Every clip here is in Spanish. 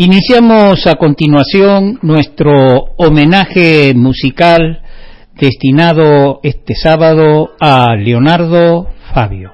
Iniciamos a continuación nuestro homenaje musical destinado este sábado a Leonardo Fabio.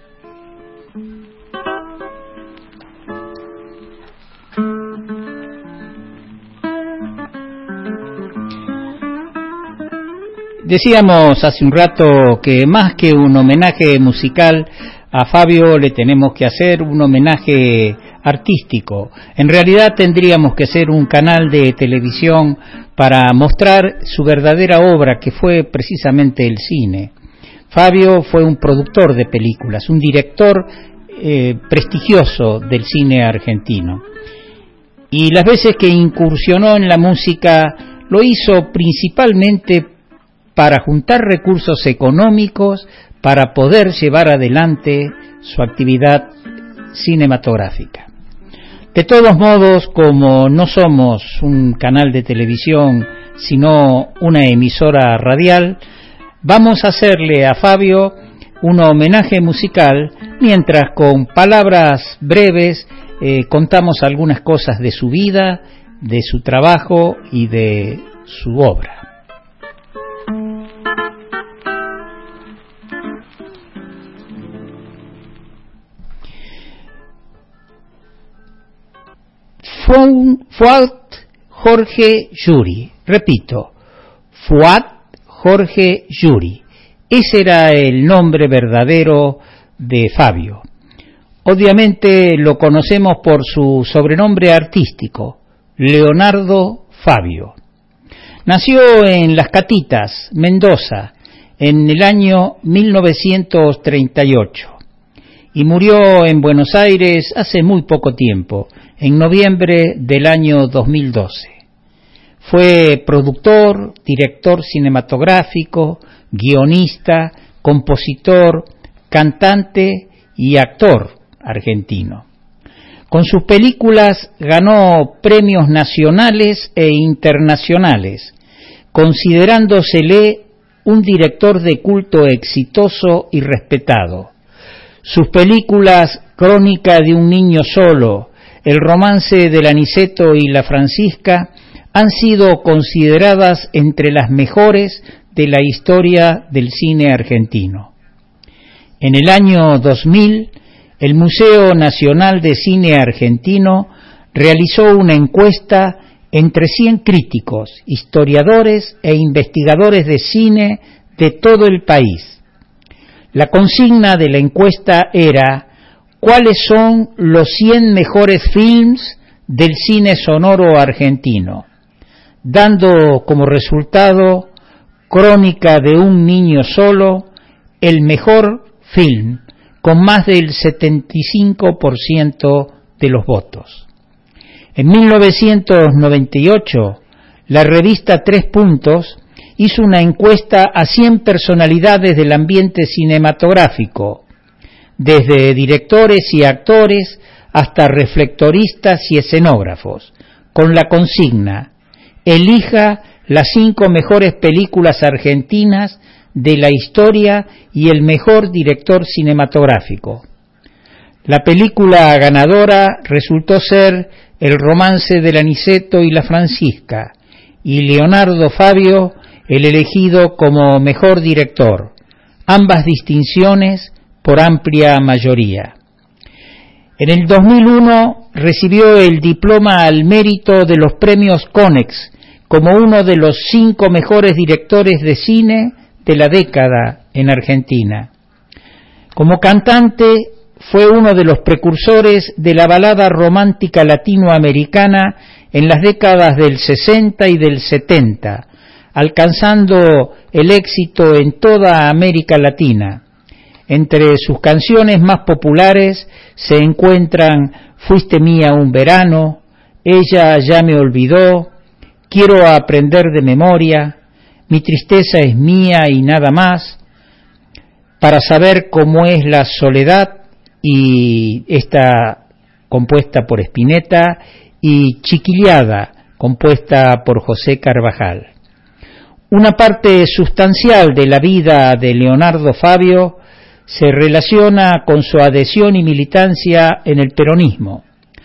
Decíamos hace un rato que más que un homenaje musical a Fabio le tenemos que hacer un homenaje artístico. En realidad tendríamos que ser un canal de televisión para mostrar su verdadera obra, que fue precisamente el cine. Fabio fue un productor de películas, un director prestigioso del cine argentino. Y las veces que incursionó en la música lo hizo principalmente para juntar recursos económicos para poder llevar adelante su actividad cinematográfica. De todos modos, como no somos un canal de televisión, sino una emisora radial, vamos a hacerle a Fabio un homenaje musical, mientras con palabras breves contamos algunas cosas de su vida, de su trabajo y de su obra. Fuad Jorge Yuri, repito, Fuad Jorge Yuri. Ese era el nombre verdadero de Fabio. Obviamente lo conocemos por su sobrenombre artístico, Leonardo Fabio. Nació en Las Catitas, Mendoza, en el año 1938 y murió en Buenos Aires hace muy poco tiempo, en noviembre del año 2012. Fue productor, director cinematográfico, guionista, compositor, cantante y actor argentino. Con sus películas ganó premios nacionales e internacionales, considerándosele un director de culto exitoso y respetado. Sus películas Crónica de un niño solo, El romance del Aniceto y la Francisca han sido consideradas entre las mejores de la historia del cine argentino. En el año 2000, el Museo Nacional de Cine Argentino realizó una encuesta entre 100 críticos, historiadores e investigadores de cine de todo el país. La consigna de la encuesta era: ¿cuáles son los 100 mejores films del cine sonoro argentino? Dando como resultado Crónica de un niño solo, el mejor film, con más del 75% de los votos. En 1998, la revista Tres Puntos hizo una encuesta a 100 personalidades del ambiente cinematográfico, desde directores y actores hasta reflectoristas y escenógrafos, con la consigna: elija las 5 mejores películas argentinas de la historia y el mejor director cinematográfico. La película ganadora resultó ser El romance del Aniceto y la Francisca, y Leonardo Fabio el elegido como mejor director, ambas distinciones por amplia mayoría. En el 2001 recibió el diploma al mérito de los premios Conex como uno de los 5 mejores directores de cine de la década en Argentina. Como cantante fue uno de los precursores de la balada romántica latinoamericana en las décadas del 60 y del 70, alcanzando el éxito en toda América Latina. Entre sus canciones más populares se encuentran Fuiste mía un verano, Ella ya me olvidó, Quiero aprender de memoria, Mi tristeza es mía y nada más, Para saber cómo es la soledad, y esta compuesta por Spinetta, y Chiquiliada, compuesta por José Carvajal. Una parte sustancial de la vida de Leonardo Fabio se relaciona con su adhesión y militancia en el peronismo.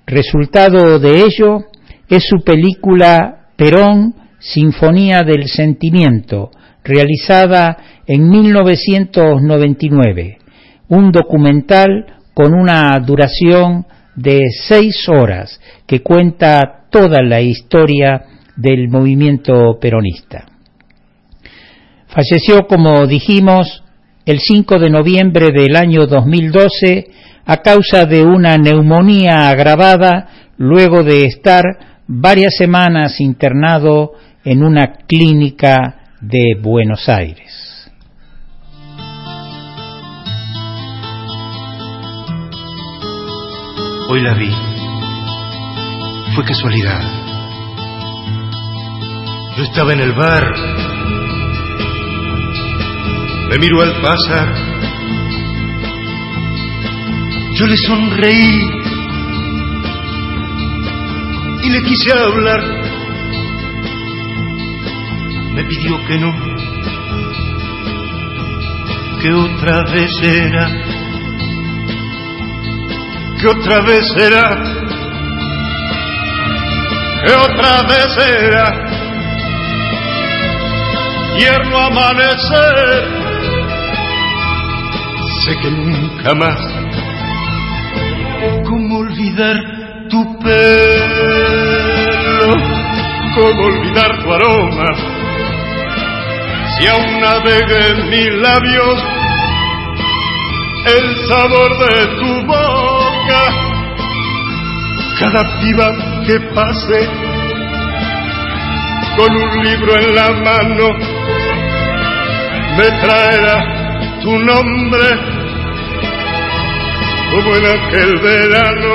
Resultado de ello es su película Perón, Sinfonía del Sentimiento, realizada en 1999, un documental con una duración de 6 horas que cuenta toda la historia del movimiento peronista. Falleció, como dijimos, el 5 de noviembre del año 2012 a causa de una neumonía agravada luego de estar varias semanas internado en una clínica de Buenos Aires. Hoy la vi. Fue casualidad. Yo estaba en el bar. Me miró al pasar. Yo le sonreí y le quise hablar. Me pidió que no, que otra vez era, que otra vez era, que otra vez era. Tierno amanecer, sé que nunca más. ¿Cómo olvidar tu pelo? ¿Cómo olvidar tu aroma? Si aún navega en mis labios el sabor de tu boca, cada piba que pase con un libro en la mano me traerá tu nombre, como en aquel verano.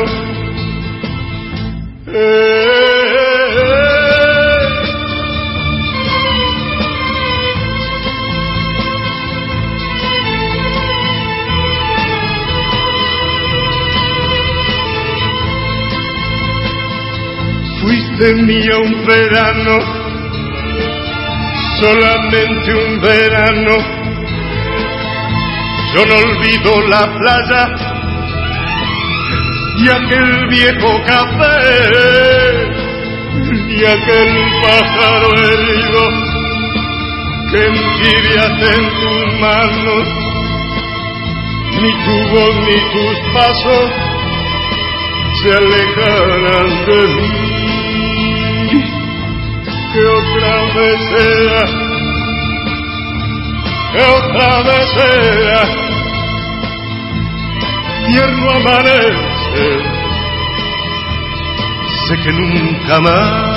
Fuiste mía un verano, solamente un verano. Yo no olvido la playa y aquel viejo café y aquel pájaro herido que envidiaste en tus manos. Ni tu voz ni tus pasos se alejarán de mí. Que otra vez sea, que otra vez sea, tierno amanecer, sé que nunca más.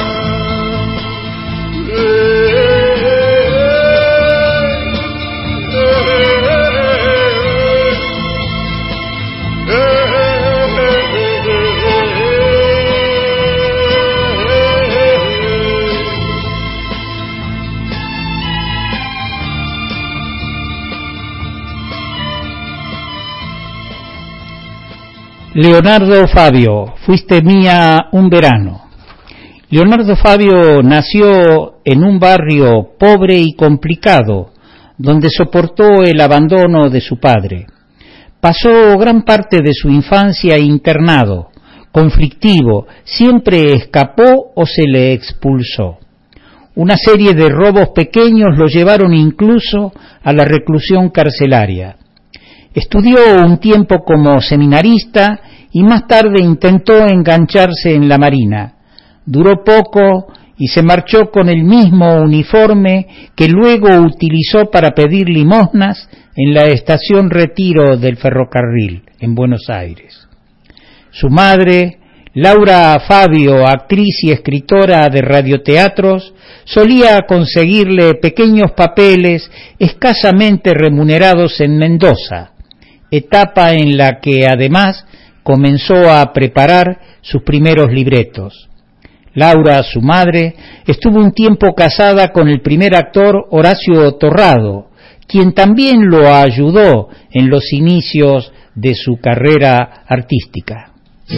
Leonardo Fabio, fuiste mía un verano. Leonardo Fabio nació en un barrio pobre y complicado, donde soportó el abandono de su padre. Pasó gran parte de su infancia internado, conflictivo, siempre escapó o se le expulsó. Una serie de robos pequeños lo llevaron incluso a la reclusión carcelaria. Estudió un tiempo como seminarista y más tarde intentó engancharse en la Marina. Duró poco y se marchó con el mismo uniforme que luego utilizó para pedir limosnas en la estación Retiro del ferrocarril en Buenos Aires. Su madre, Laura Fabio, actriz y escritora de radioteatros, solía conseguirle pequeños papeles escasamente remunerados en Mendoza, etapa en la que además comenzó a preparar sus primeros libretos. Laura, su madre, estuvo un tiempo casada con el primer actor Horacio Torrado, quien también lo ayudó en los inicios de su carrera artística.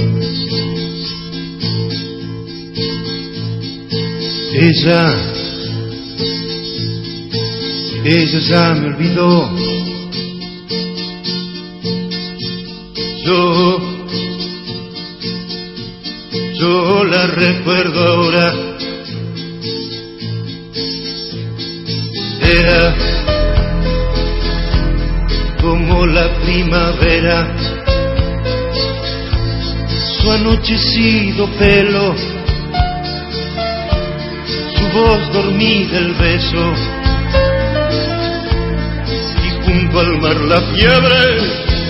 Ella ya me olvidó. Yo la recuerdo ahora. Era como la primavera, su anochecido pelo, su voz dormida, el beso, y junto al mar la fiebre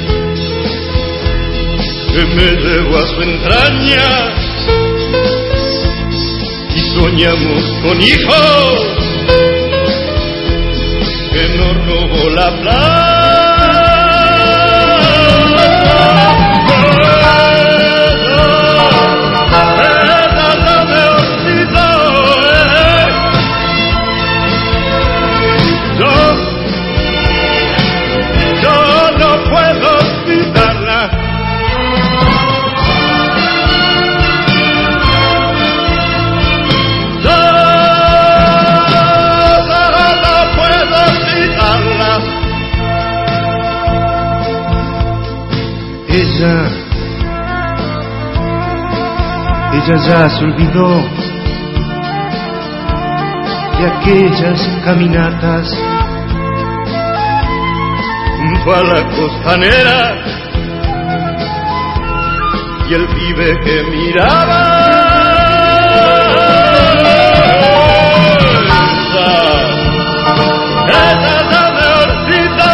que me llevó a su entraña, y soñamos con hijos que nos robó la plata. Ella ya se olvidó de aquellas caminatas junto a la costanera y el pibe que miraba. Ella ya me olvidó.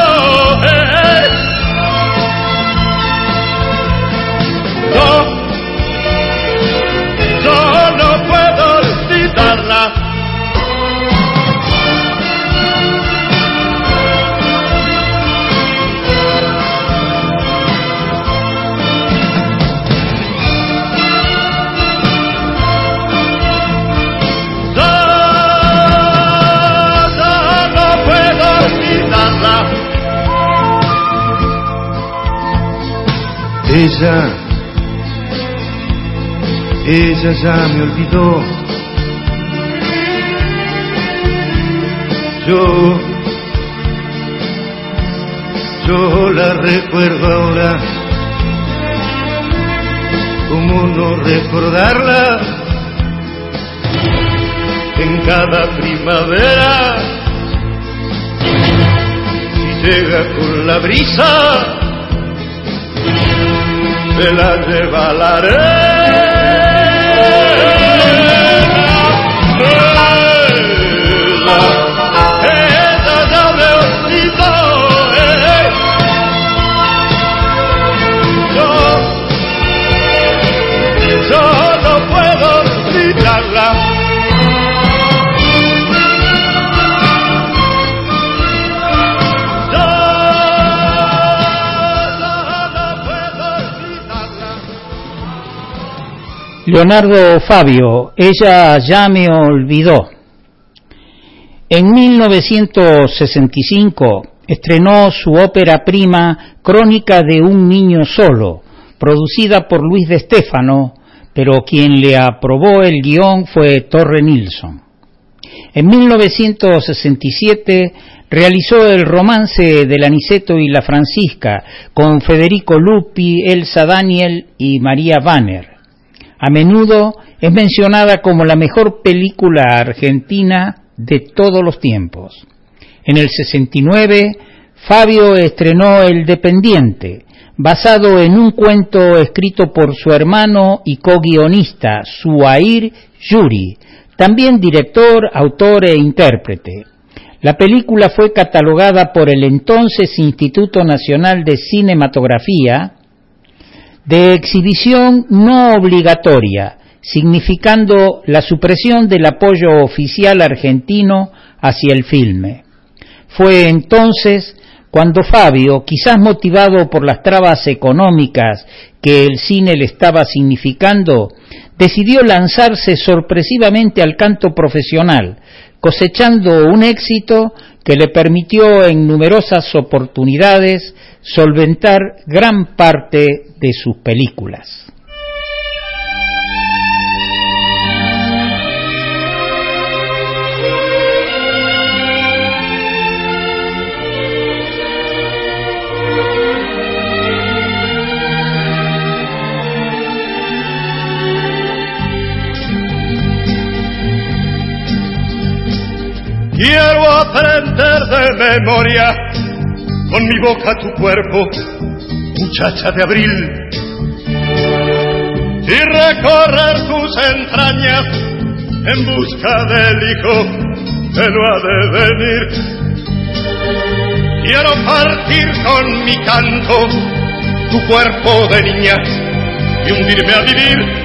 No puedo olvidarla. No puedo olvidarla. Ella ya me olvidó. Yo la recuerdo ahora. ¿Cómo no recordarla? En cada primavera, si llega con la brisa, se la lleva a la arena. Ella ya me olvidó. Yo no puedo olvidarla. Leonardo Fabio, ella ya me olvidó. En 1965 estrenó su ópera prima Crónica de un niño solo, producida por Luis de Stefano, pero quien le aprobó el guión fue Torre Nilsson. En 1967 realizó el romance del Aniceto y la Francisca con Federico Lupi, Elsa Daniel y María Banner. A menudo es mencionada como la mejor película argentina de todos los tiempos. En el 69, Fabio estrenó El Dependiente, basado en un cuento escrito por su hermano y co-guionista, Zuhair Yuri, también director, autor e intérprete. La película fue catalogada por el entonces Instituto Nacional de Cinematografía de exhibición no obligatoria, significando la supresión del apoyo oficial argentino hacia el filme. Fue entonces cuando Fabio, quizás motivado por las trabas económicas que el cine le estaba significando, decidió lanzarse sorpresivamente al canto profesional, cosechando un éxito que le permitió en numerosas oportunidades solventar gran parte de sus películas. Quiero aprender de memoria con mi boca tu cuerpo, muchacha de abril, y recorrer tus entrañas en busca del hijo que no ha de venir. Quiero partir con mi canto tu cuerpo de niña y hundirme a vivir.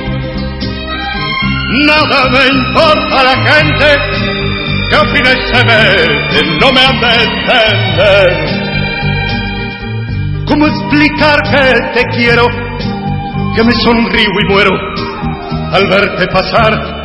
Nada me importa la gente que opina y se ve, no me han de entender. ¿Cómo explicar que te quiero, que me sonrío y muero al verte pasar?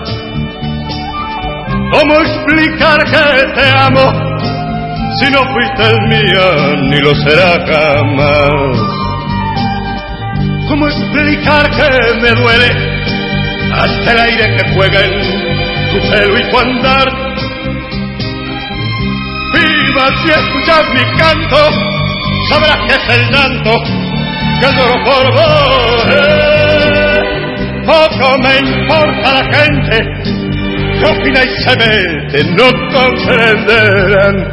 ¿Cómo explicar que te amo si no fuiste mía ni lo será jamás? ¿Cómo explicar que me duele hasta el aire que juega en tu pelo y tu andar? Viva, si escuchas mi canto, sabrás que es el llanto que lloro por vos. Poco me importa la gente que opina y se mete, no comprenderán.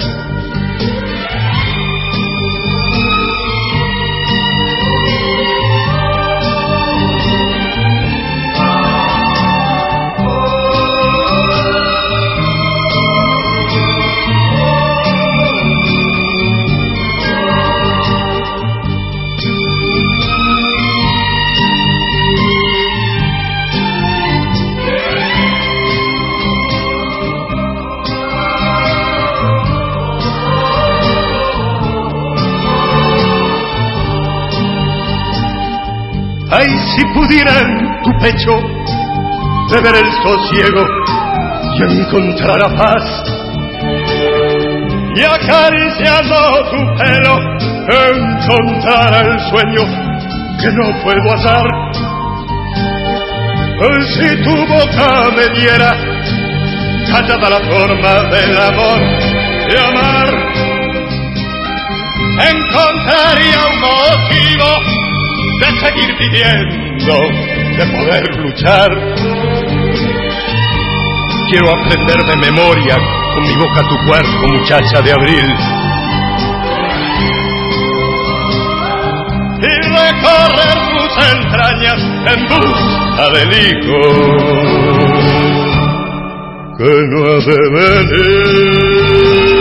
Ay, si pudiera en tu pecho beber el sosiego y encontrar la paz, y acariciando tu pelo encontrar el sueño que no puedo hallar. Ay, si tu boca me diera callada la forma del amor de amar, encontraría un motivo de seguir viviendo, de poder luchar. Quiero aprender de memoria con mi boca tu cuerpo, muchacha de abril, y recorrer tus entrañas en busca del hijo que no ha de venir.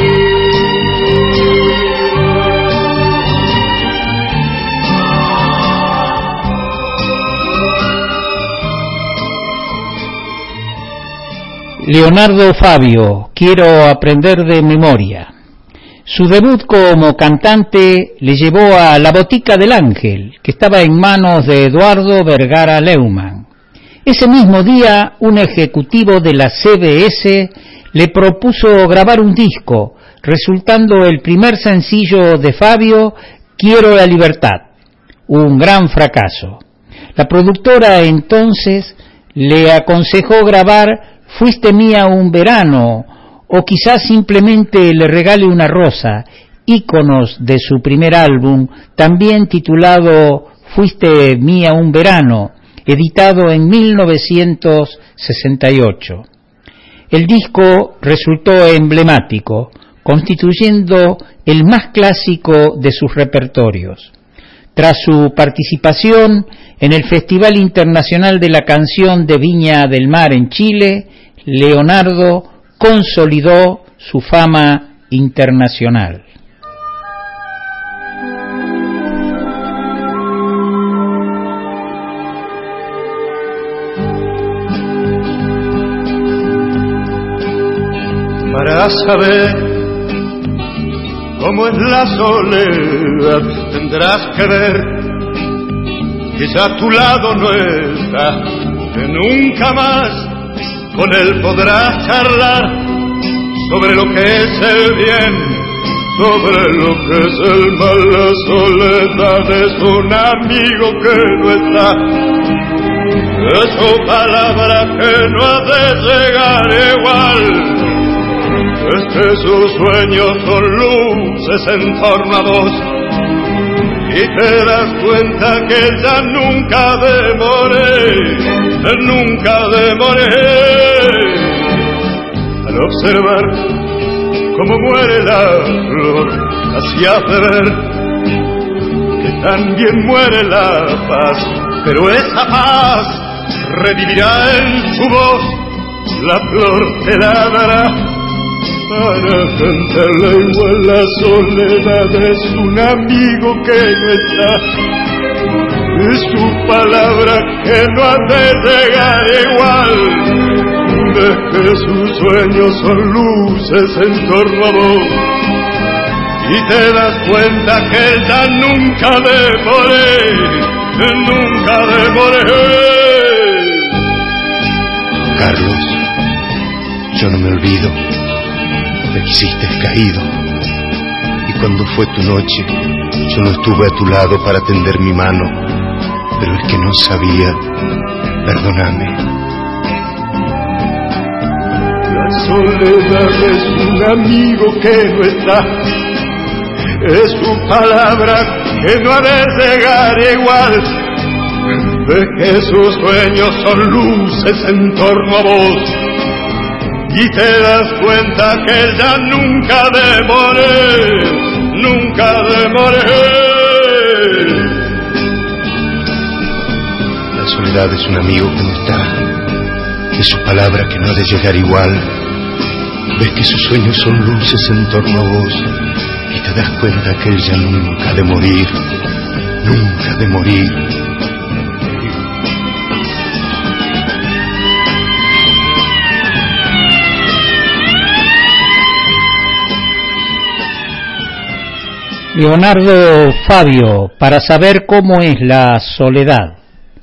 Leonardo Fabio, quiero aprender de memoria. Su debut como cantante le llevó a La Botica del Ángel, que estaba en manos de Eduardo Vergara Leumann. Ese mismo día, un ejecutivo de la CBS le propuso grabar un disco, resultando el primer sencillo de Fabio, Quiero la Libertad, un gran fracaso. La productora entonces le aconsejó grabar Fuiste mía un verano, o quizás simplemente Le regale una rosa, íconos de su primer álbum, también titulado Fuiste mía un verano, editado en 1968. El disco resultó emblemático, constituyendo el más clásico de sus repertorios. Tras su participación en el Festival Internacional de la Canción de Viña del Mar en Chile, Leonardo consolidó su fama internacional. Para saber cómo es la soledad tendrás que ver, quizá a tu lado no está, que nunca más con él podrás charlar sobre lo que es el bien, sobre lo que es el mal. La soledad es un amigo que no está, es su palabra que no ha de llegar igual. Es que sus sueños son luces en torno a vos, y te das cuenta que ya nunca demoré, nunca demoré. A lo observar cómo muere la flor, así hace ver que también muere la paz, pero esa paz revivirá en su voz, la flor te la dará para cantarla igual. La soledad es un amigo que no está, es su palabra que no ha de llegar igual. Ves que sus sueños son luces en torno a vos y te das cuenta que él ya nunca de morir, nunca de morir. Carlos, yo no me olvido de que hiciste caído, y cuando fue tu noche yo no estuve a tu lado para tender mi mano, pero es que no sabía. Perdóname. La soledad es un amigo que no está, es su palabra que no ha de llegar igual. Ves que sus sueños son luces en torno a vos y te das cuenta que él ya nunca de morir, nunca de morir. La soledad es un amigo que no está, es su palabra que no ha de llegar igual. Ves que sus sueños son luces en torno a vos y te das cuenta que él ya nunca de morir, nunca de morir. Leonardo Fabio, para saber cómo es la soledad.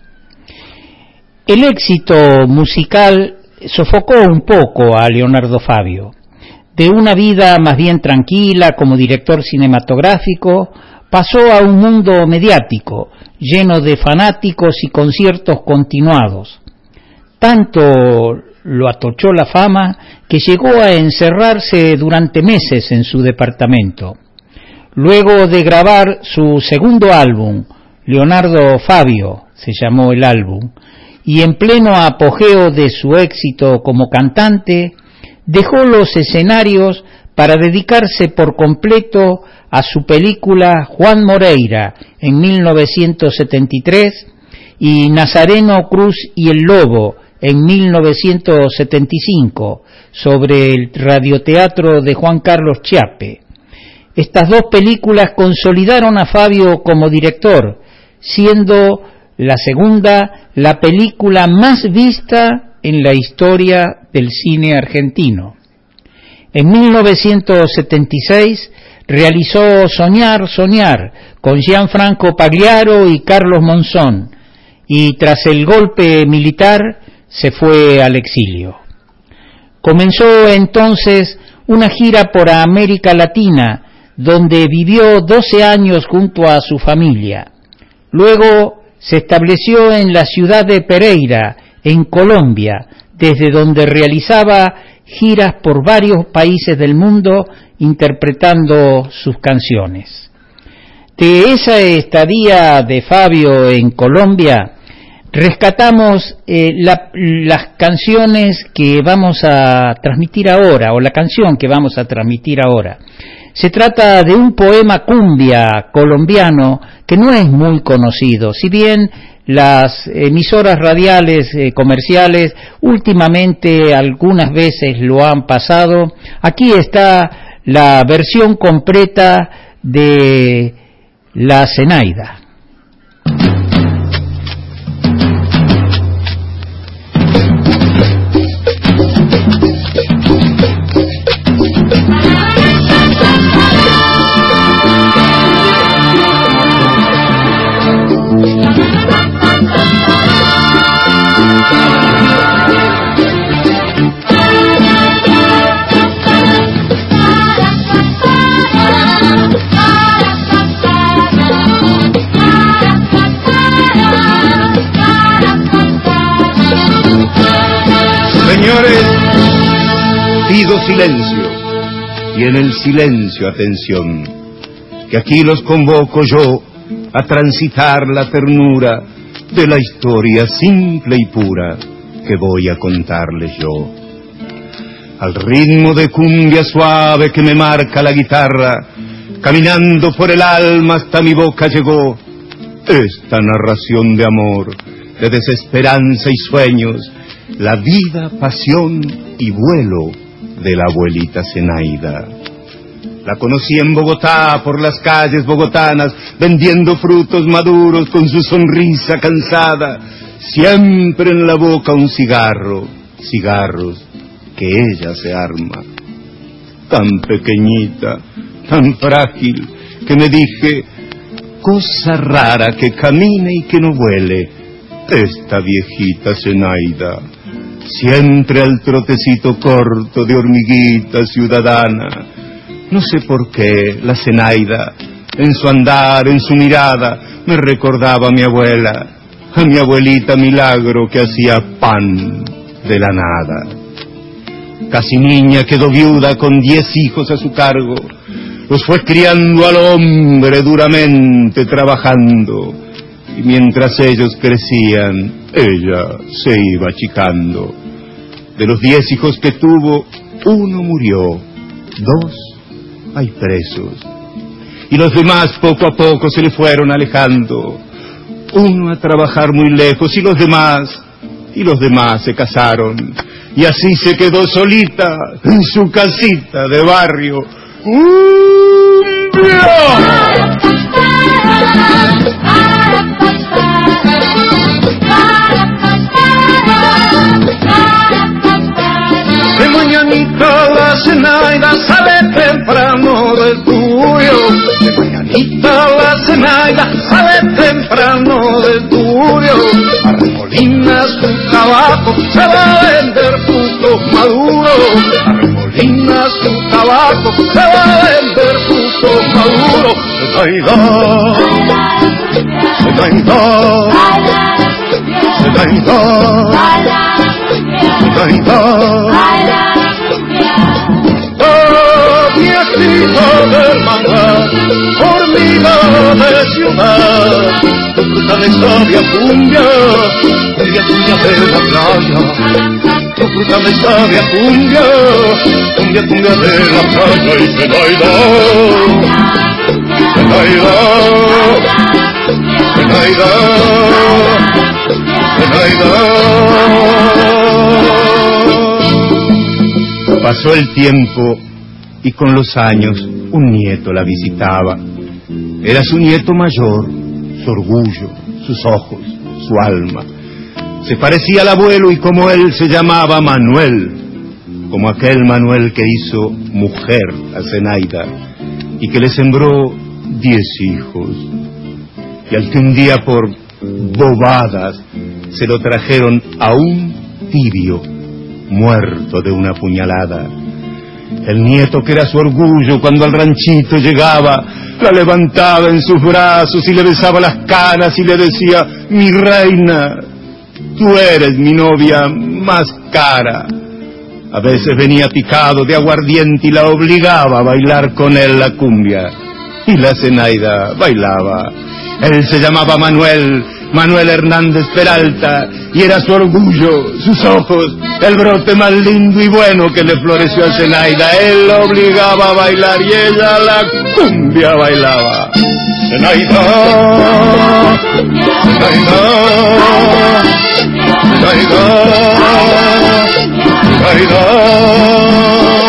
El éxito musical sofocó un poco a Leonardo Fabio. De una vida más bien tranquila como director cinematográfico, pasó a un mundo mediático, lleno de fanáticos y conciertos continuados. Tanto lo atochó la fama que llegó a encerrarse durante meses en su departamento. Luego de grabar su segundo álbum, Leonardo Fabio se llamó el álbum, y en pleno apogeo de su éxito como cantante, dejó los escenarios para dedicarse por completo a su película Juan Moreira en 1973 y Nazareno Cruz y el Lobo en 1975 sobre el radioteatro de Juan Carlos Chiappe. Estas dos películas consolidaron a Fabio como director, siendo la segunda la película más vista en la historia del cine argentino. En 1976 realizó Soñar, Soñar con Gianfranco Pagliaro y Carlos Monzón, y tras el golpe militar se fue al exilio. Comenzó entonces una gira por América Latina, donde vivió 12 años junto a su familia. Luego se estableció en la ciudad de Pereira, en Colombia, desde donde realizaba giras por varios países del mundo interpretando sus canciones. De esa estadía de Fabio en Colombia, rescatamos las canciones que vamos a transmitir ahora, o la canción que vamos a transmitir ahora. Se trata de un poema cumbia colombiano que no es muy conocido, si bien las emisoras radiales comerciales últimamente algunas veces lo han pasado. Aquí está la versión completa de La Zenaida. Señores, pido silencio, y en el silencio atención, que aquí los convoco yo a transitar la ternura de la historia simple y pura que voy a contarles yo. Al ritmo de cumbia suave que me marca la guitarra, caminando por el alma hasta mi boca llegó esta narración de amor, de desesperanza y sueños, la vida, pasión y vuelo de la abuelita Zenaida. La conocí en Bogotá, por las calles bogotanas, vendiendo frutos maduros con su sonrisa cansada, siempre en la boca un cigarro, cigarros que ella se arma. Tan pequeñita, tan frágil, que me dije, cosa rara que camine y que no vuele, esta viejita Zenaida, siempre al trotecito corto de hormiguita ciudadana. No sé por qué la Zenaida, en su andar, en su mirada, me recordaba a mi abuela, a mi abuelita Milagro que hacía pan de la nada. Casi niña quedó viuda con 10 hijos a su cargo, los fue criando al hombre duramente trabajando, y mientras ellos crecían, ella se iba achicando. De los 10 hijos que tuvo, 1 murió, 2 hay presos, y los demás poco a poco se le fueron alejando, uno a trabajar muy lejos, y los demás se casaron, y así se quedó solita en su casita de barrio. De mañanita la Zenaida sale temprano del tuyo. De mañanita la Zenaida sale temprano del tuyo. Arremolina su tabaco, se va a vender frutos maduros. Arremolina su tabaco, se va a vender frutos maduros. Zenaida, viejita del manga, hormiga de ciudad, tu fruta de sabia cumbia, cumbia, cumbia de la playa, tu fruta de sabia cumbia, cumbia, cumbia de la playa. Y Zenaida, Zenaida, Zenaida, Zenaida. Pasó el tiempo y con los años un nieto la visitaba. Era su nieto mayor, su orgullo, sus ojos, su alma. Se parecía al abuelo y como él se llamaba Manuel, como aquel Manuel que hizo mujer a Zenaida y que le sembró 10 hijos. Y al que un día por bobadas se lo trajeron a un tibio, muerto de una puñalada. El nieto que era su orgullo cuando al ranchito llegaba, la levantaba en sus brazos y le besaba las canas y le decía, mi reina, tú eres mi novia más cara. A veces venía picado de aguardiente y la obligaba a bailar con él la cumbia. Y la Zenaida bailaba. Él se llamaba Manuel Hernández Peralta, y era su orgullo, sus ojos, el brote más lindo y bueno que le floreció a Zenaida. Él la obligaba a bailar y ella la cumbia bailaba. Zenaida, Zenaida, Zenaida, Zenaida.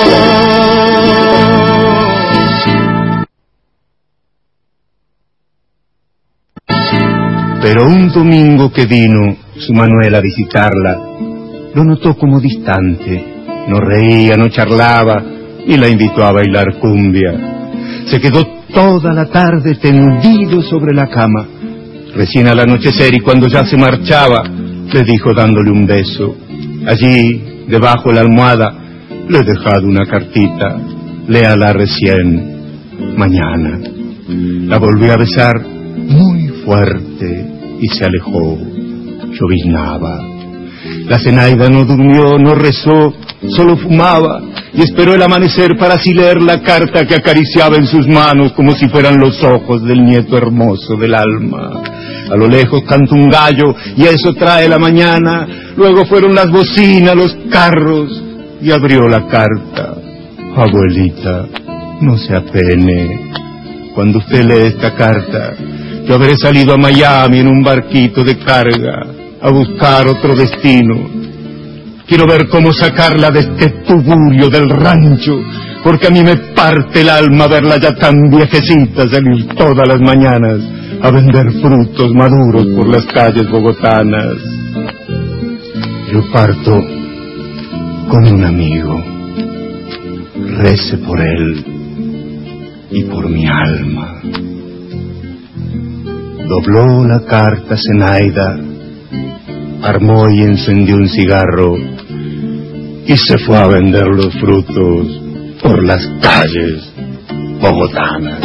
Pero un domingo que vino su Manuel a visitarla, lo notó como distante, no reía, no charlaba, y la invitó a bailar cumbia. Se quedó toda la tarde tendido sobre la cama. Recién al anochecer y cuando ya se marchaba, le dijo dándole un beso. Allí, debajo de la almohada, le he dejado una cartita, léala recién, mañana. La volvió a besar muy fuerte y se alejó. Lloviznaba. La Zenaida no durmió, no rezó, solo fumaba y esperó el amanecer para así leer la carta que acariciaba en sus manos como si fueran los ojos del nieto hermoso del alma. A lo lejos canta un gallo y eso trae la mañana. Luego fueron las bocinas, los carros, y abrió la carta. Abuelita, no se apene. Cuando usted lee esta carta, yo habré salido a Miami en un barquito de carga a buscar otro destino. Quiero ver cómo sacarla de este tugurio del rancho, porque a mí me parte el alma verla ya tan viejecita salir todas las mañanas a vender frutos maduros por las calles bogotanas. Yo parto con un amigo. Rece por él y por mi alma. Dobló la carta Zenaida, armó y encendió un cigarro y se fue a vender los frutos por las calles bogotanas.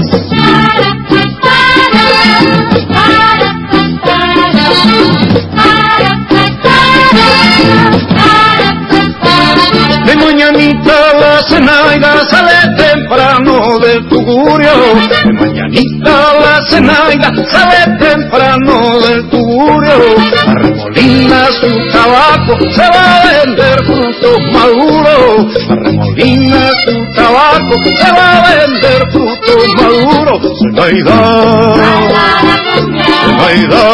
De mañanita la Zenaida sale temprano del tugurio. De mañanita la Zenaida sale temprano del tugurio. Arremolina su tabaco, se va a vender frutos maduros. Arremolina su tabaco, se va a vender frutos maduros. Zenaida, Zenaida,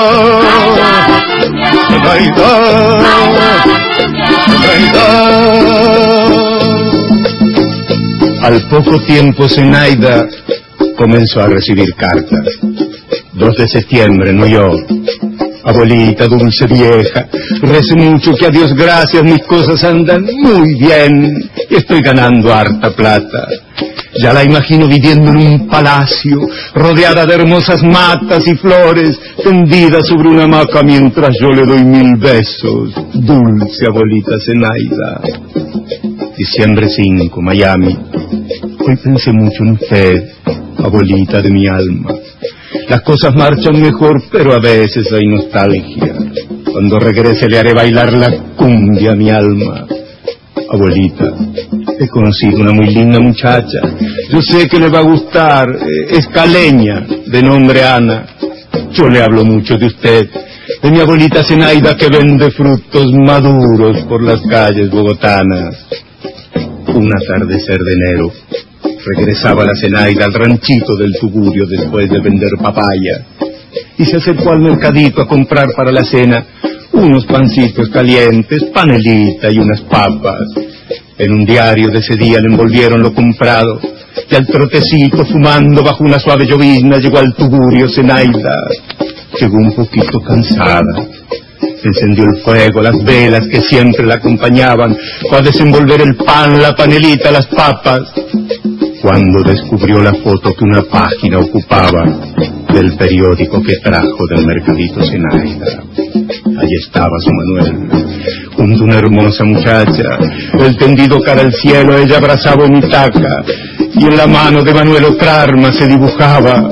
Al poco tiempo Zenaida comenzó a recibir cartas. 2 de septiembre, New York. Abuelita dulce vieja, rece mucho que a Dios gracias mis cosas andan muy bien y estoy ganando harta plata. Ya la imagino viviendo en un palacio, rodeada de hermosas matas y flores, tendida sobre una hamaca mientras yo le doy 1000 besos. Dulce abuelita Zenaida. Diciembre 5, Miami. Hoy pensé mucho en usted, abuelita de mi alma. Las cosas marchan mejor, pero a veces hay nostalgia. Cuando regrese le haré bailar la cumbia a mi alma. Abuelita, he conocido una muy linda muchacha. Yo sé que le va a gustar, es caleña, de nombre Ana. Yo le hablo mucho de usted, de mi abuelita Zenaida que vende frutos maduros por las calles bogotanas. Un atardecer de enero, regresaba la Zenaida al ranchito del tugurio después de vender papaya y se acercó al mercadito a comprar para la cena unos pancitos calientes, panelita y unas papas. En un diario de ese día le envolvieron lo comprado y al trotecito, fumando bajo una suave llovizna, llegó al tugurio Zenaida. Llegó un poquito cansada. Encendió el fuego, las velas que siempre la acompañaban, fue a desenvolver el pan, la panelita, las papas, cuando descubrió la foto que una página ocupaba del periódico que trajo del mercadito Zenaida. Allí estaba su Manuel, junto a una hermosa muchacha, el tendido cara al cielo, ella abrazaba una itaca, y en la mano de Manuel otra arma se dibujaba.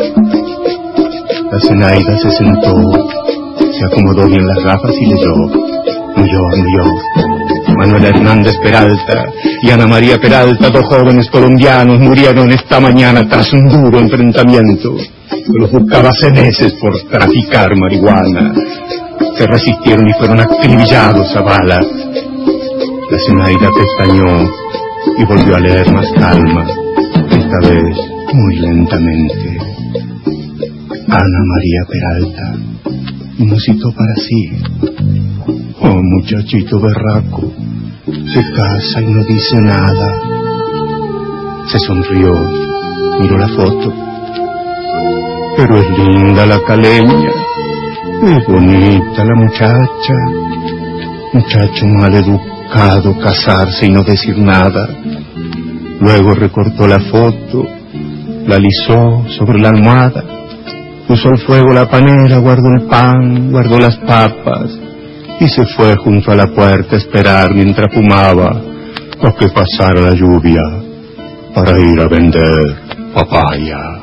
La Zenaida se sentó, se acomodó bien las gafas y leyó. New York, New York. Manuel Hernández Peralta y Ana María Peralta, 2 jóvenes colombianos, murieron esta mañana tras un duro enfrentamiento. Los buscaba hace meses por traficar marihuana. Se resistieron y fueron acribillados a balas. La Zenaida pestañeó y volvió a leer más calma, esta vez muy lentamente. Ana María Peralta, y musitó para sí. Oh, muchachito berraco, se casa y no dice nada. Se sonrió, miró la foto. Pero es linda la caleña, es bonita la muchacha. Muchacho mal educado, casarse y no decir nada. Luego recortó la foto, la alisó sobre la almohada. Puso al fuego la panera, guardó el pan, guardó las papas y se fue junto a la puerta a esperar mientras fumaba a que pasara la lluvia para ir a vender papaya.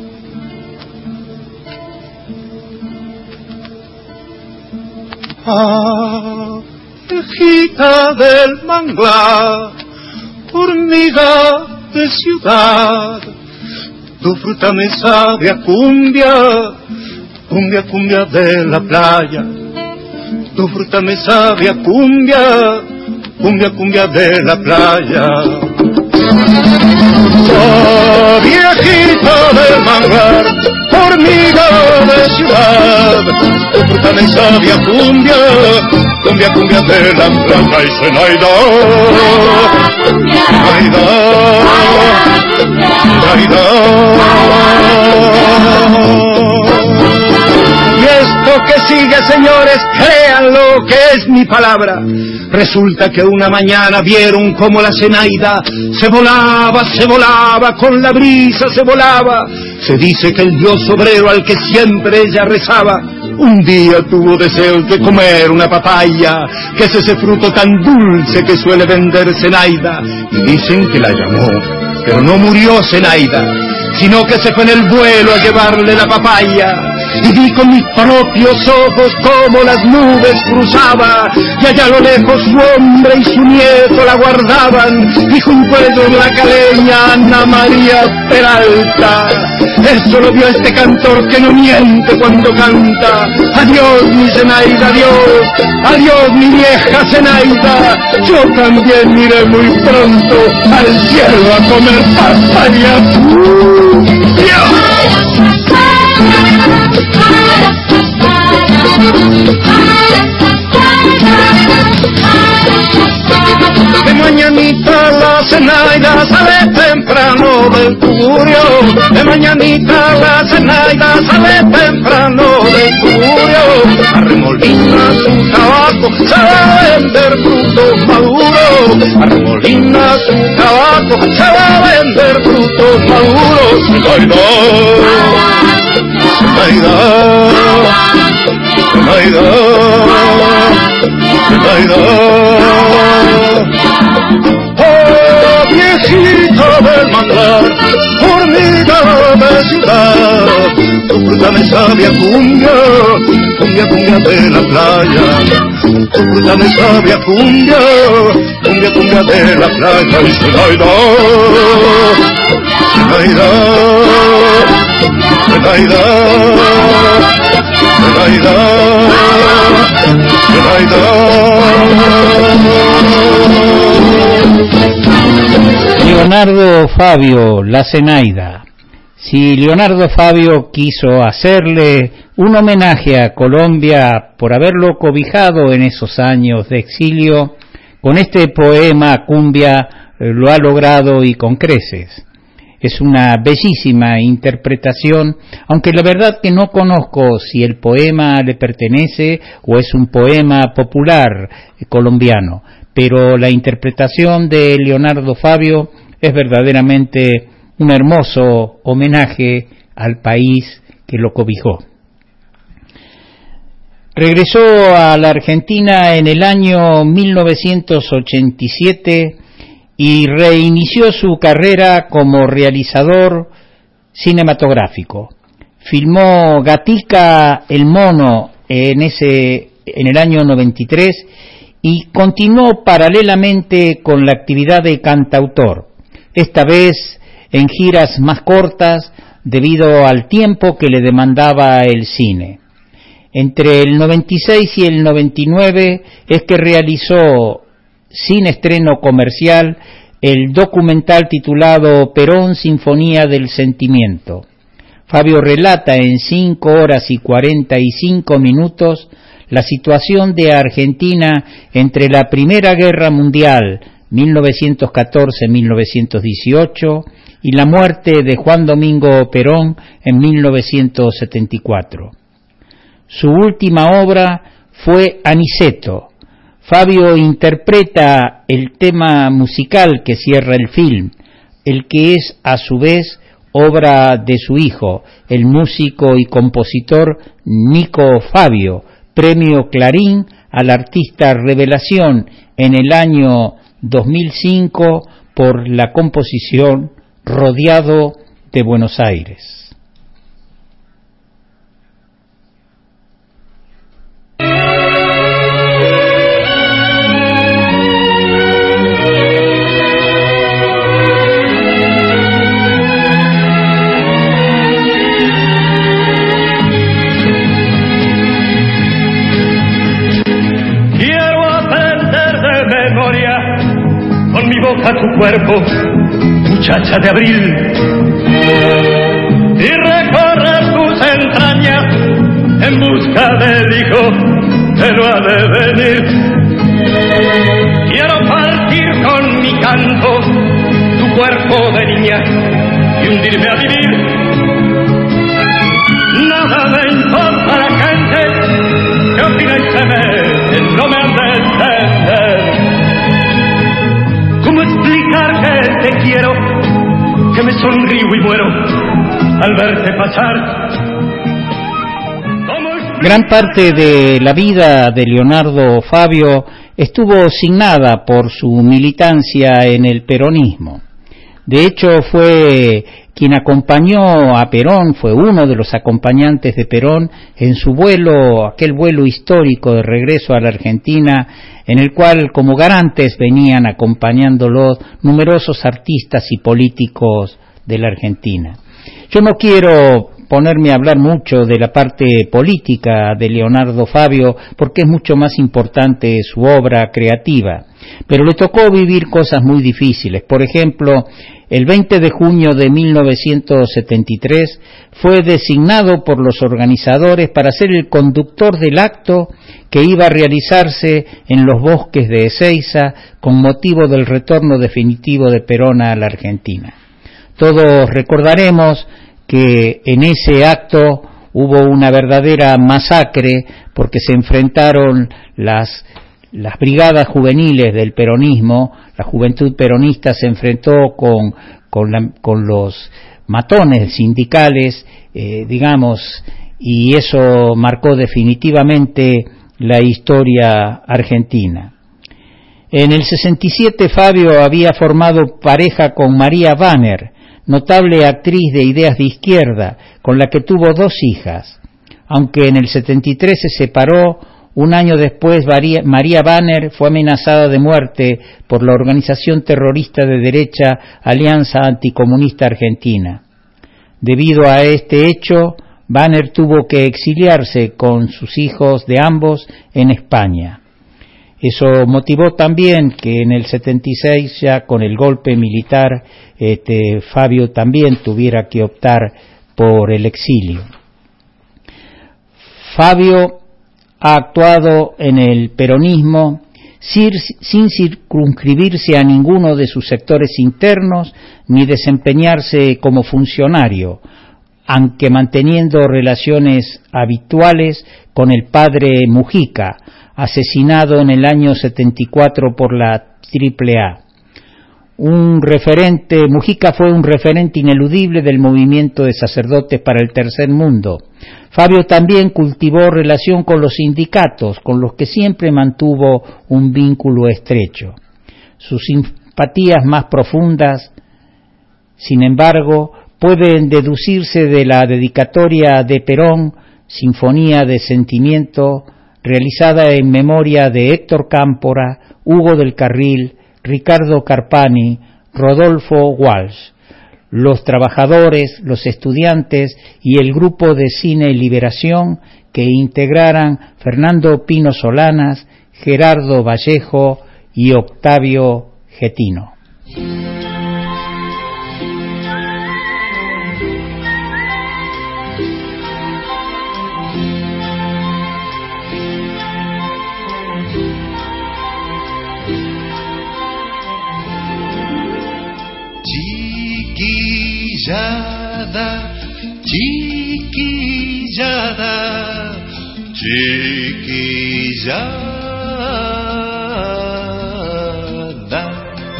Hijita del manglar, hormiga de ciudad, tu fruta me sabe a cumbia, cumbia, cumbia de la playa. Tu fruta me sabe a cumbia, cumbia, cumbia de la playa. Oh, viejito del manglar, hormiga de ciudad, tu fruta de sabia cumbia, cumbia, cumbia de la playa y Zenaida, Zenaida, y esto que sigue, señores, créanlo que es mi palabra. Resulta que una mañana vieron como la Zenaida se volaba, con la brisa se volaba. Se dice que el dios obrero al que siempre ella rezaba, un día tuvo deseos de comer una papaya, que es ese fruto tan dulce que suele vender Zenaida. Y dicen que la llamó, pero no murió Zenaida, sino que se fue en el vuelo a llevarle la papaya. Y vi con mis propios ojos cómo las nubes cruzaba, y allá a lo lejos su hombre y su nieto la guardaban, y junto a ellos la caleña Ana María Peralta. Eso lo vio este cantor que no miente cuando canta. Adiós mi Zenaida, adiós, adiós mi vieja Zenaida. Yo también iré muy pronto al cielo a comer papayas. De mañanita la Zenaida sale temprano del tugurio, de mañanita la Zenaida sale temprano del tugurio, arremolina su tabaco, se va a vender frutos maduros, arremolina su tabaco, se va a vender frutos maduros. Zenaida, Zenaida, Zenaida, oh viejita del manglar, hormiga de ciudad, tu fruta me sabe a cumbia, cumbia, cumbia de la playa, tu fruta me sabe a cumbia, cumbia, cumbia de la playa. Y Zenaida, Zenaida, Zenaida, Zenaida, Leonardo Fabio, la Zenaida. Si Leonardo Fabio quiso hacerle un homenaje a Colombia por haberlo cobijado en esos años de exilio, con este poema Cumbia lo ha logrado y con creces. Es una bellísima interpretación, aunque la verdad que no conozco si el poema le pertenece o es un poema popular colombiano, pero la interpretación de Leonardo Fabio es verdaderamente un hermoso homenaje al país que lo cobijó. Regresó a la Argentina en el año 1987 y reinició su carrera como realizador cinematográfico. Filmó Gatica el Mono en el año 93 y continuó paralelamente con la actividad de cantautor, esta vez en giras más cortas debido al tiempo que le demandaba el cine. Entre el 96 y el 99 es que realizó, sin estreno comercial, el documental titulado Perón, Sinfonía del Sentimiento. Fabio relata en 5 horas y 45 minutos la situación de Argentina entre la Primera Guerra Mundial, 1914-1918, y la muerte de Juan Domingo Perón en 1974. Su última obra fue Aniceto. Fabio interpreta el tema musical que cierra el film, el que es a su vez obra de su hijo, el músico y compositor Nico Fabio, premio Clarín al artista revelación en el año 2005 por la composición Rodeado de Buenos Aires. Quiero aprender de memoria evoca tu cuerpo, muchacha de abril, y recorre tus entrañas en busca del hijo que no ha de venir. Quiero partir con mi canto tu cuerpo de niña y hundirme a vivir. Nada me importa la gente que opina y se ve, no me han de entender. ¿Cómo explicar que te quiero, que me sonrío y muero al verte pasar? Gran parte de la vida de Leonardo Fabio estuvo signada por su militancia en el peronismo. De hecho, fue quien acompañó a Perón, fue uno de los acompañantes de Perón en su vuelo, aquel vuelo histórico de regreso a la Argentina, en el cual como garantes venían acompañándolos numerosos artistas y políticos de la Argentina. Yo no quiero ponerme a hablar mucho de la parte política de Leonardo Fabio, porque es mucho más importante su obra creativa, pero le tocó vivir cosas muy difíciles. Por ejemplo, el 20 de junio de 1973 fue designado por los organizadores para ser el conductor del acto que iba a realizarse en los bosques de Ezeiza con motivo del retorno definitivo de Perón a la Argentina. Todos recordaremos que en ese acto hubo una verdadera masacre porque se enfrentaron las brigadas juveniles del peronismo, la juventud peronista se enfrentó con los matones sindicales, y eso marcó definitivamente la historia argentina. En el 67 Fabio había formado pareja con María Banner, notable actriz de ideas de izquierda, con la que tuvo 2 hijas. Aunque en el 73 se separó, un año después María Banner fue amenazada de muerte por la organización terrorista de derecha Alianza Anticomunista Argentina. Debido a este hecho, Banner tuvo que exiliarse con sus hijos de ambos en España. Eso motivó también que en el 76, ya con el golpe militar, Fabio también tuviera que optar por el exilio. Fabio ha actuado en el peronismo sin circunscribirse a ninguno de sus sectores internos ni desempeñarse como funcionario, aunque manteniendo relaciones habituales con el padre Mujica, asesinado en el año 74 por la AAA. Mujica fue un referente ineludible del movimiento de sacerdotes para el tercer mundo. Fabio también cultivó relación con los sindicatos, con los que siempre mantuvo un vínculo estrecho. Sus simpatías más profundas, sin embargo, pueden deducirse de la dedicatoria de Perón, Sinfonía de Sentimiento, realizada en memoria de Héctor Cámpora, Hugo del Carril, Ricardo Carpani, Rodolfo Walsh, los trabajadores, los estudiantes y el grupo de cine Liberación que integraran Fernando Pino Solanas, Gerardo Vallejo y Octavio Getino. Chiquillada, chiquillada.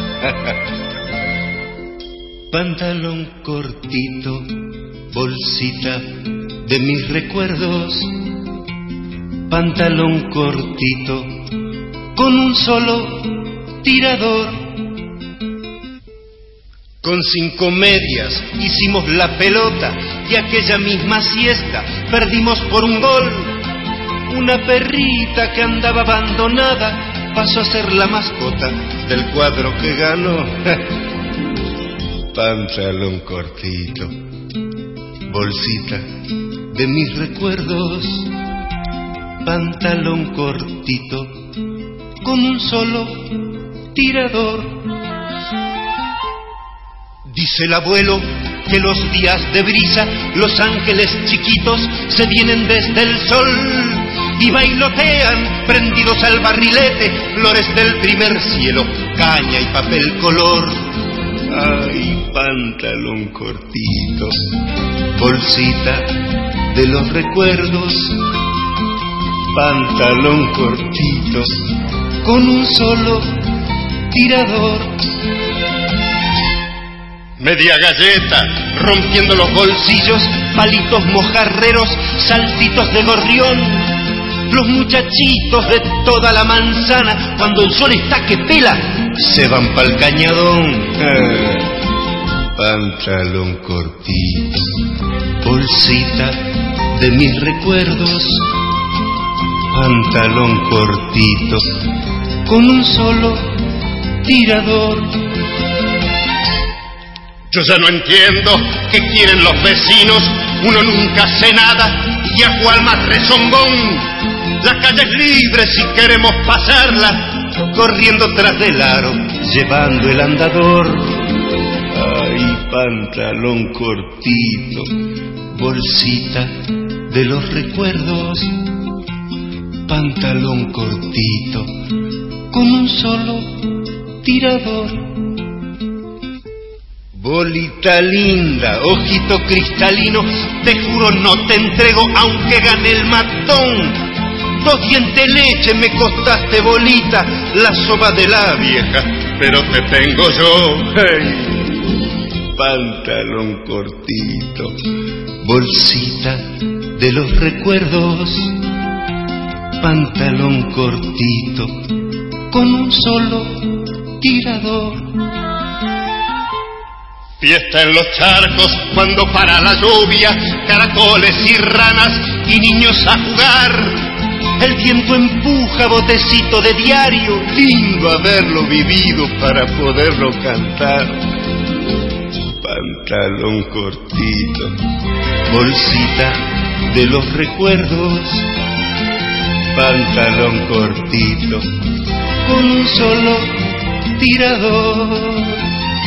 Pantalón cortito, bolsita de mis recuerdos. Pantalón cortito, con un solo tirador. Con 5 medias hicimos la pelota y aquella misma siesta perdimos por un gol. Una perrita que andaba abandonada pasó a ser la mascota del cuadro que ganó. Pantalón cortito, bolsita de mis recuerdos. Pantalón cortito, con un solo tirador. Dice el abuelo que los días de brisa, los ángeles chiquitos se vienen desde el sol y bailotean prendidos al barrilete, flores del primer cielo, caña y papel color. Ay, pantalón cortito, bolsita de los recuerdos, pantalón cortito con un solo tirador. Media galleta, rompiendo los bolsillos, Palitos mojarreros, saltitos de gorrión, los muchachitos de toda la manzana, cuando el sol está que pela, se van pa'l cañadón. Pantalón cortito, bolsita de mis recuerdos, pantalón cortito con un solo tirador. Yo ya no entiendo qué quieren los vecinos, uno nunca hace nada y a cual más rezongón. La calle es libre si queremos pasarla, corriendo tras del aro, llevando el andador. Ay, pantalón cortito, bolsita de los recuerdos, pantalón cortito con un solo tirador. Bolita linda, ojito cristalino, te juro no te entrego aunque gane el matón. 2 dientes leche me costaste, bolita, la soba de la vieja, pero te tengo yo. Hey. Pantalón cortito, bolsita de los recuerdos, pantalón cortito con un solo tirador. Fiesta en los charcos cuando para la lluvia, caracoles y ranas y niños a jugar. El viento empuja botecito de diario, lindo haberlo vivido para poderlo cantar. Pantalón cortito, bolsita de los recuerdos, pantalón cortito con un solo tirador.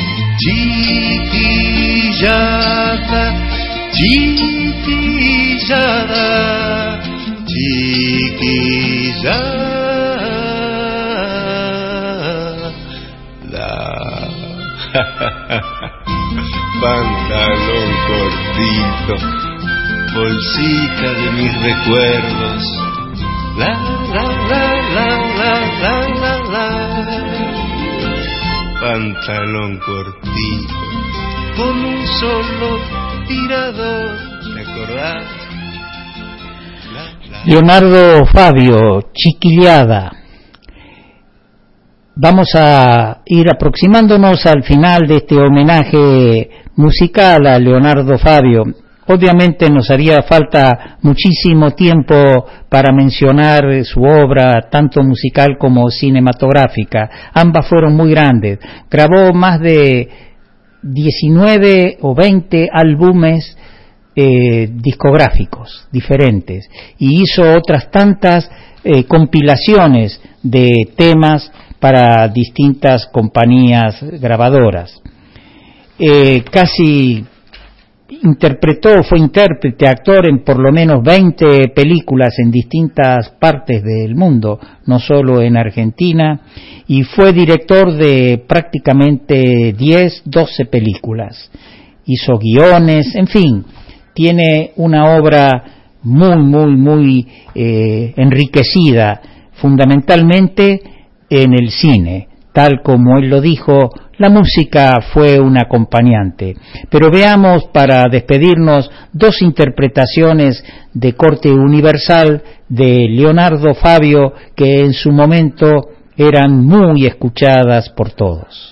Chiquillada, chiquillada, chiquillada. Pantalón cortito, bolsita de mis recuerdos. La la la la la la la la. Pantalón cortito con un solo tirador. ¿Te acordás? Leonardo Fabio, Chiquillada. Vamos a ir aproximándonos al final de este homenaje musical a Leonardo Fabio. Obviamente nos haría falta muchísimo tiempo para mencionar su obra, tanto musical como cinematográfica. Ambas fueron muy grandes. Grabó más de 19 o 20 álbumes discográficos diferentes y hizo otras tantas compilaciones de temas para distintas compañías grabadoras. Fue intérprete, actor en por lo menos 20 películas en distintas partes del mundo, no solo en Argentina, y fue director de prácticamente 12 películas. Hizo guiones, en fin, tiene una obra muy enriquecida, fundamentalmente en el cine. Tal como él lo dijo, la música fue un acompañante. Pero veamos, para despedirnos, 2 interpretaciones de corte universal de Leonardo Fabio que en su momento eran muy escuchadas por todos.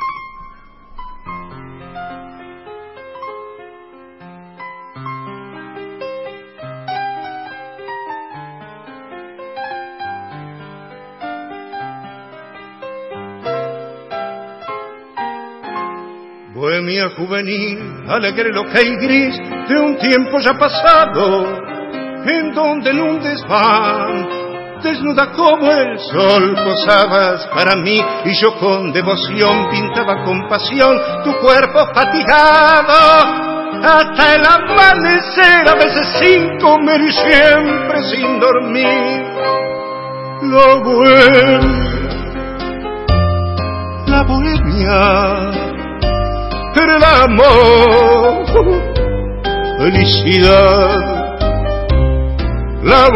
Bohemia juvenil, alegre loca y gris de un tiempo ya pasado, en donde en un desván desnuda como el sol, posabas para mí y yo con devoción pintaba con pasión tu cuerpo fatigado hasta el amanecer, a veces sin comer y siempre sin dormir. La bohemia era el amor, felicidad. La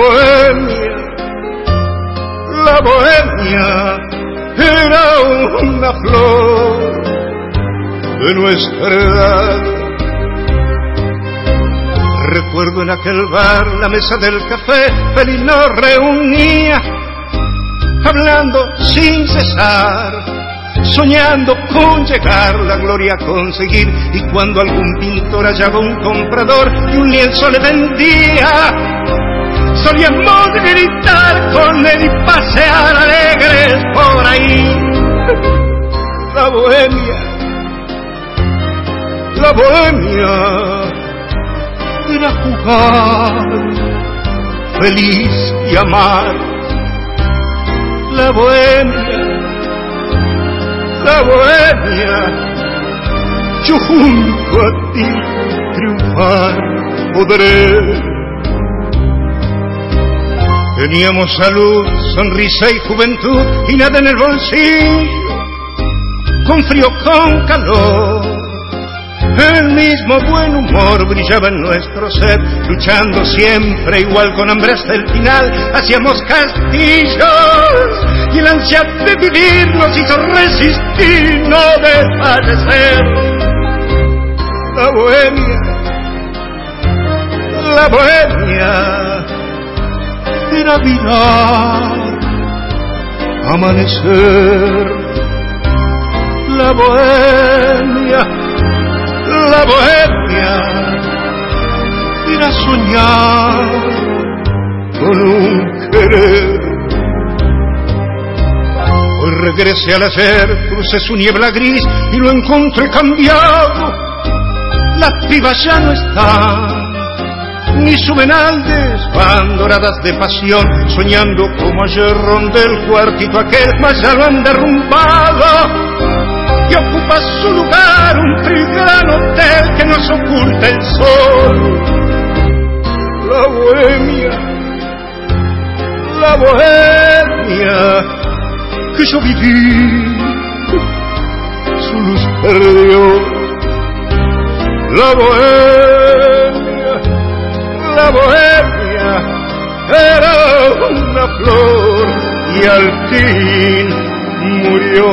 bohemia era una flor de nuestra edad. Recuerdo en aquel bar la mesa del café, feliz nos reunía, hablando sin cesar, soñando con llegar la gloria a conseguir. Y cuando algún pintor hallaba un comprador y un lienzo le vendía, solíamos gritar con él y pasear alegres por ahí. La bohemia era jugar, feliz y amar. La bohemia, yo junto a ti triunfar podré. Teníamos salud, sonrisa y juventud y nada en el bolsillo, con frío, con calor. El mismo buen humor brillaba en nuestro ser, luchando siempre igual con hambre hasta el final. Hacíamos castillos y el ansia de vivir nos hizo resistir, no desfallecer. La bohemia era mirar, amanecer. La bohemia era soñar con un querer. Hoy regresé al ayer, crucé su niebla gris y lo encontré cambiado. Las pibas ya no están, ni suben al desván, doradas de pasión, soñando como ayer rondé el cuartito aquel, mas ya lo han derrumbado. Y ocupa su lugar un gran hotel que nos oculta el sol. La bohemia que yo viví, su luz perdió. La bohemia era una flor y al fin murió.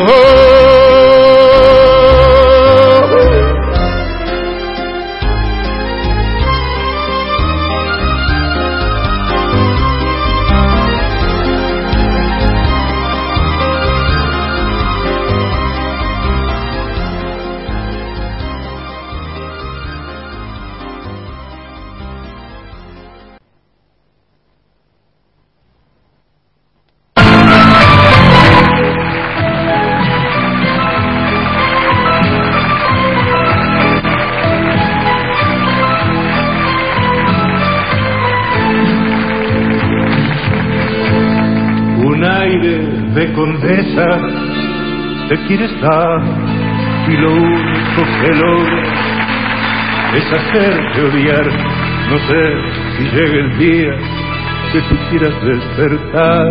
De condesa te quieres dar y lo único que logras es hacerte odiar. No sé si llega el día que tú quieras despertar.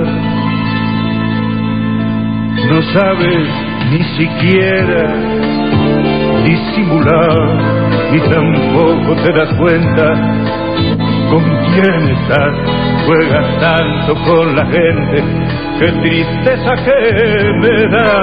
No sabes ni siquiera disimular ni tampoco te das cuenta con quién estás. Juegas tanto con la gente, qué tristeza que me da.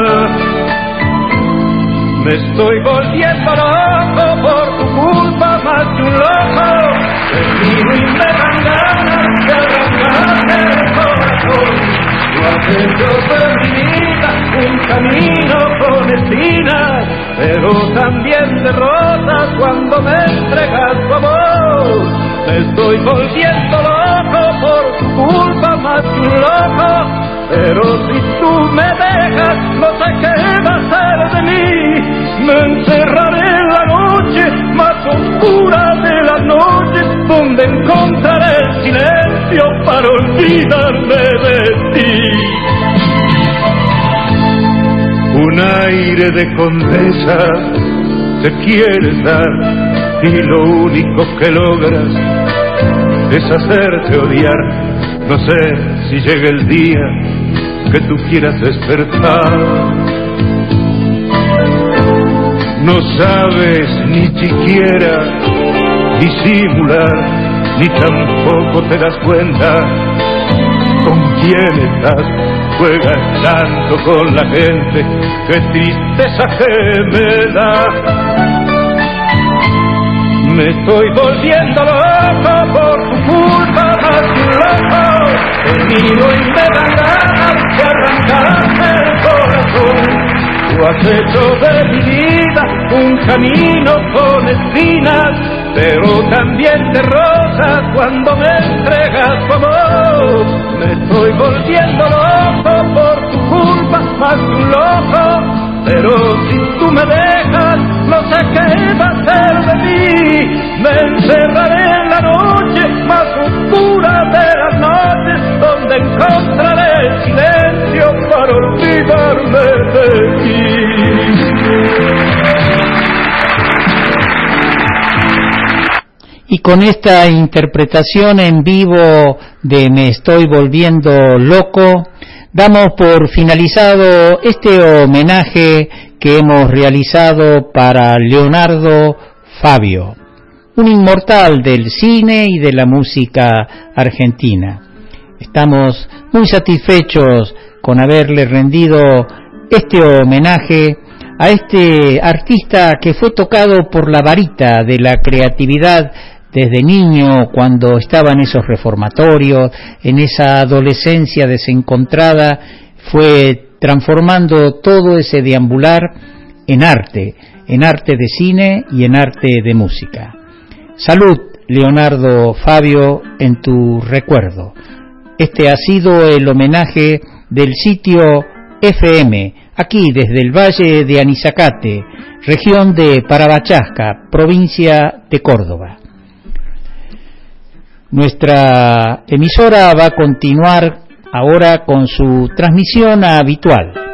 Me estoy volviendo loco por tu culpa, más que un loco. Te miro y me dan ganas de arrancarte el corazón. Tú has hecho de mi vida un camino con espinas, pero también derrotas cuando me entregas tu amor. Me estoy volviendo loco por tu culpa, más que un loco. Pero si tú me dejas, no sé qué va a ser de mí. Me encerraré en la noche más oscura de las noches, donde encontraré el silencio silencio para olvidarme de ti. Un aire de condesa te quieres dar y lo único que logras es hacerte odiar. No sé si llega el día que tú quieras despertar. No sabes ni siquiera disimular, ni tampoco te das cuenta con quién estás. Juegas tanto con la gente, qué tristeza que me da. Me estoy volviendo loco por tu culpa, más loco. Te miro y me dan ganas de arrancarme el corazón. Tú has hecho de mi vida un camino con espinas, pero también de rosas cuando me entregas tu amor. Me estoy volviendo loco por tu culpa, más loco. Pero si tú me dejas, no sé qué va a ser de mí. Me encerraré en la noche más oscura de las noches, donde encontraré el silencio para olvidarme de ti. Y con esta interpretación en vivo de Me estoy volviendo loco, damos por finalizado este homenaje que hemos realizado para Leonardo Fabio, un inmortal del cine y de la música argentina. Estamos muy satisfechos con haberle rendido este homenaje a este artista que fue tocado por la varita de la creatividad desde niño, cuando estaba en esos reformatorios, en esa adolescencia desencontrada, fue transformando todo ese deambular en arte de cine y en arte de música. Salud, Leonardo Fabio, en tu recuerdo. Este ha sido el homenaje del sitio FM, aquí desde el Valle de Anizacate, región de Parabachasca, provincia de Córdoba. Nuestra emisora va a continuar ahora con su transmisión habitual.